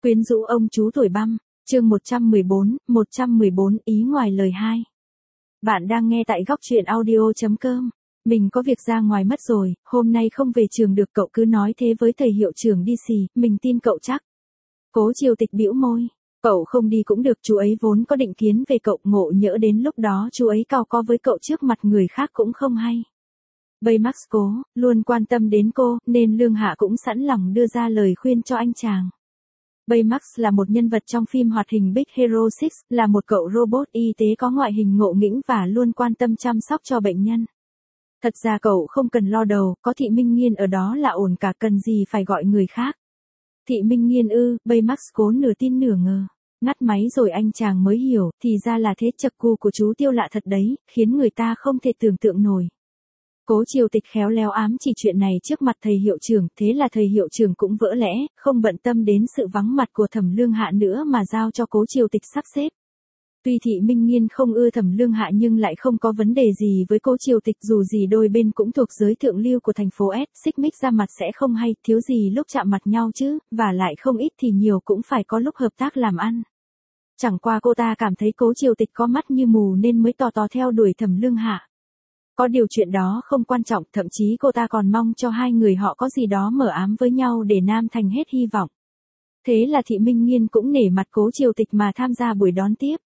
Quyến rũ ông chú tuổi băm, chương 114 ý ngoài lời hai. Bạn đang nghe tại góc truyện audio.com. Mình có việc ra ngoài mất rồi, hôm nay không về trường được, cậu cứ nói thế với thầy hiệu trưởng đi xì, mình tin cậu chắc. Cố Triều Tịch bĩu môi, cậu không đi cũng được, chú ấy vốn có định kiến về cậu, ngộ nhỡ đến lúc đó chú ấy cau có với cậu trước mặt người khác cũng không hay. Baymax luôn quan tâm đến cô, nên Lương Hạ cũng sẵn lòng đưa ra lời khuyên cho anh chàng. Baymax là một nhân vật trong phim hoạt hình Big Hero 6, là một cậu robot y tế có ngoại hình ngộ nghĩnh và luôn quan tâm chăm sóc cho bệnh nhân. Thật ra cậu không cần lo đầu, có Thị Minh Nghiên ở đó là ổn cả, cần gì phải gọi người khác. Thị Minh Nghiên ư? Baymax nửa tin nửa ngờ. Ngắt máy rồi anh chàng mới hiểu, thì ra là thế, chậc cu của chú Tiêu lạ thật đấy, khiến người ta không thể tưởng tượng nổi. Cố Triều Tịch khéo léo ám chỉ chuyện này trước mặt thầy hiệu trưởng, thế là thầy hiệu trưởng cũng vỡ lẽ, không bận tâm đến sự vắng mặt của Thẩm Lương Hạ nữa mà giao cho Cố Triều Tịch sắp xếp. Tuy Thị Minh Nghiên không ưa Thẩm Lương Hạ nhưng lại không có vấn đề gì với Cố Triều Tịch, dù gì đôi bên cũng thuộc giới thượng lưu của thành phố S, xích mích ra mặt sẽ không hay, thiếu gì lúc chạm mặt nhau chứ, và lại không ít thì nhiều cũng phải có lúc hợp tác làm ăn. Chẳng qua cô ta cảm thấy Cố Triều Tịch có mắt như mù nên mới tò theo đuổi Thẩm Lương Hạ. Có điều chuyện đó không quan trọng, thậm chí cô ta còn mong cho hai người họ có gì đó mờ ám với nhau để Nam Thành hết hy vọng. Thế là Thị Minh Nghiên cũng nể mặt Cố Triều Tịch mà tham gia buổi đón tiếp.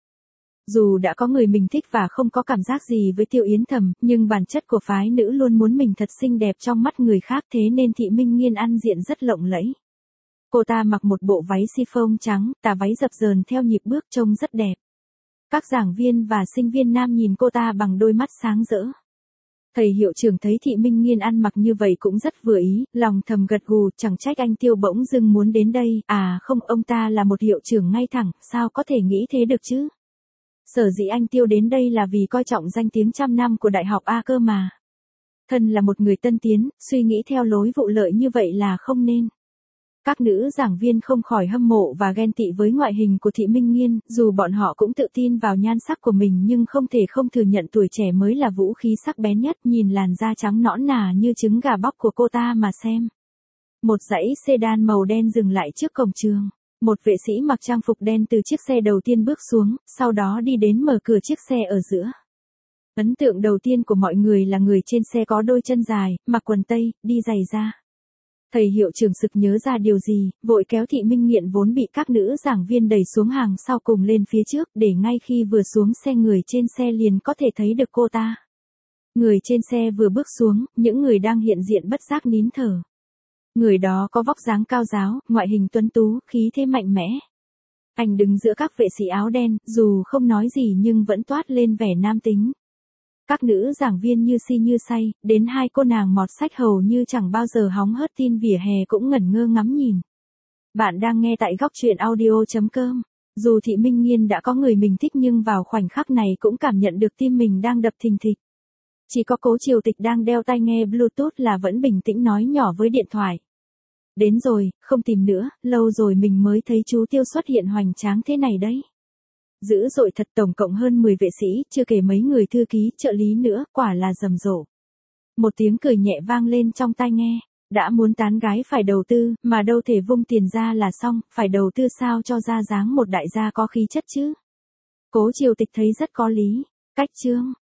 Dù đã có người mình thích và không có cảm giác gì với Tiêu Yến Thầm, nhưng bản chất của phái nữ luôn muốn mình thật xinh đẹp trong mắt người khác, thế nên Thị Minh Nghiên ăn diện rất lộng lẫy. Cô ta mặc một bộ váy chiffon trắng, tà váy dập dờn theo nhịp bước trông rất đẹp. Các giảng viên và sinh viên nam nhìn cô ta bằng đôi mắt sáng rỡ. Thầy hiệu trưởng thấy Thị Minh Nghiên ăn mặc như vậy cũng rất vừa ý, lòng thầm gật gù, chẳng trách anh Tiêu bỗng dưng muốn đến đây, à không, ông ta là một hiệu trưởng ngay thẳng, sao có thể nghĩ thế được chứ? Sở dĩ anh Tiêu đến đây là vì coi trọng danh tiếng trăm năm của Đại học A cơ mà. Thân là một người tân tiến, suy nghĩ theo lối vụ lợi như vậy là không nên. Các nữ giảng viên không khỏi hâm mộ và ghen tị với ngoại hình của Thị Minh Nghiên, dù bọn họ cũng tự tin vào nhan sắc của mình nhưng không thể không thừa nhận tuổi trẻ mới là vũ khí sắc bén nhất, nhìn làn da trắng nõn nà như trứng gà bóc của cô ta mà xem. Một dãy sedan màu đen dừng lại trước cổng trường. Một vệ sĩ mặc trang phục đen từ chiếc xe đầu tiên bước xuống, sau đó đi đến mở cửa chiếc xe ở giữa. Ấn tượng đầu tiên của mọi người là người trên xe có đôi chân dài, mặc quần tây, đi giày da. Thầy hiệu trưởng sực nhớ ra điều gì, vội kéo Thị Minh Nghiện vốn bị các nữ giảng viên đẩy xuống hàng sau cùng lên phía trước, để ngay khi vừa xuống xe người trên xe liền có thể thấy được cô ta. Người trên xe vừa bước xuống, những người đang hiện diện bất giác nín thở. Người đó có vóc dáng cao ráo, ngoại hình tuấn tú, khí thế mạnh mẽ. Anh đứng giữa các vệ sĩ áo đen, dù không nói gì nhưng vẫn toát lên vẻ nam tính. Các nữ giảng viên như si như say, đến hai cô nàng mọt sách hầu như chẳng bao giờ hóng hớt tin vỉa hè cũng ngẩn ngơ ngắm nhìn. Bạn đang nghe tại góc truyện audio.com. Dù Thị Minh Nghiên đã có người mình thích nhưng vào khoảnh khắc này cũng cảm nhận được tim mình đang đập thình thịch. Chỉ có Cố Triều Tịch đang đeo tai nghe Bluetooth là vẫn bình tĩnh nói nhỏ với điện thoại. Đến rồi, không tìm nữa, lâu rồi mình mới thấy chú Tiêu xuất hiện hoành tráng thế này đấy. Dữ dội thật, tổng cộng hơn 10 vệ sĩ, chưa kể mấy người thư ký, trợ lý nữa, quả là rầm rộ. Một tiếng cười nhẹ vang lên trong tai nghe, đã muốn tán gái phải đầu tư, mà đâu thể vung tiền ra là xong, phải đầu tư sao cho ra dáng một đại gia có khí chất chứ. Cố Triều Tịch thấy rất có lý, cách chương.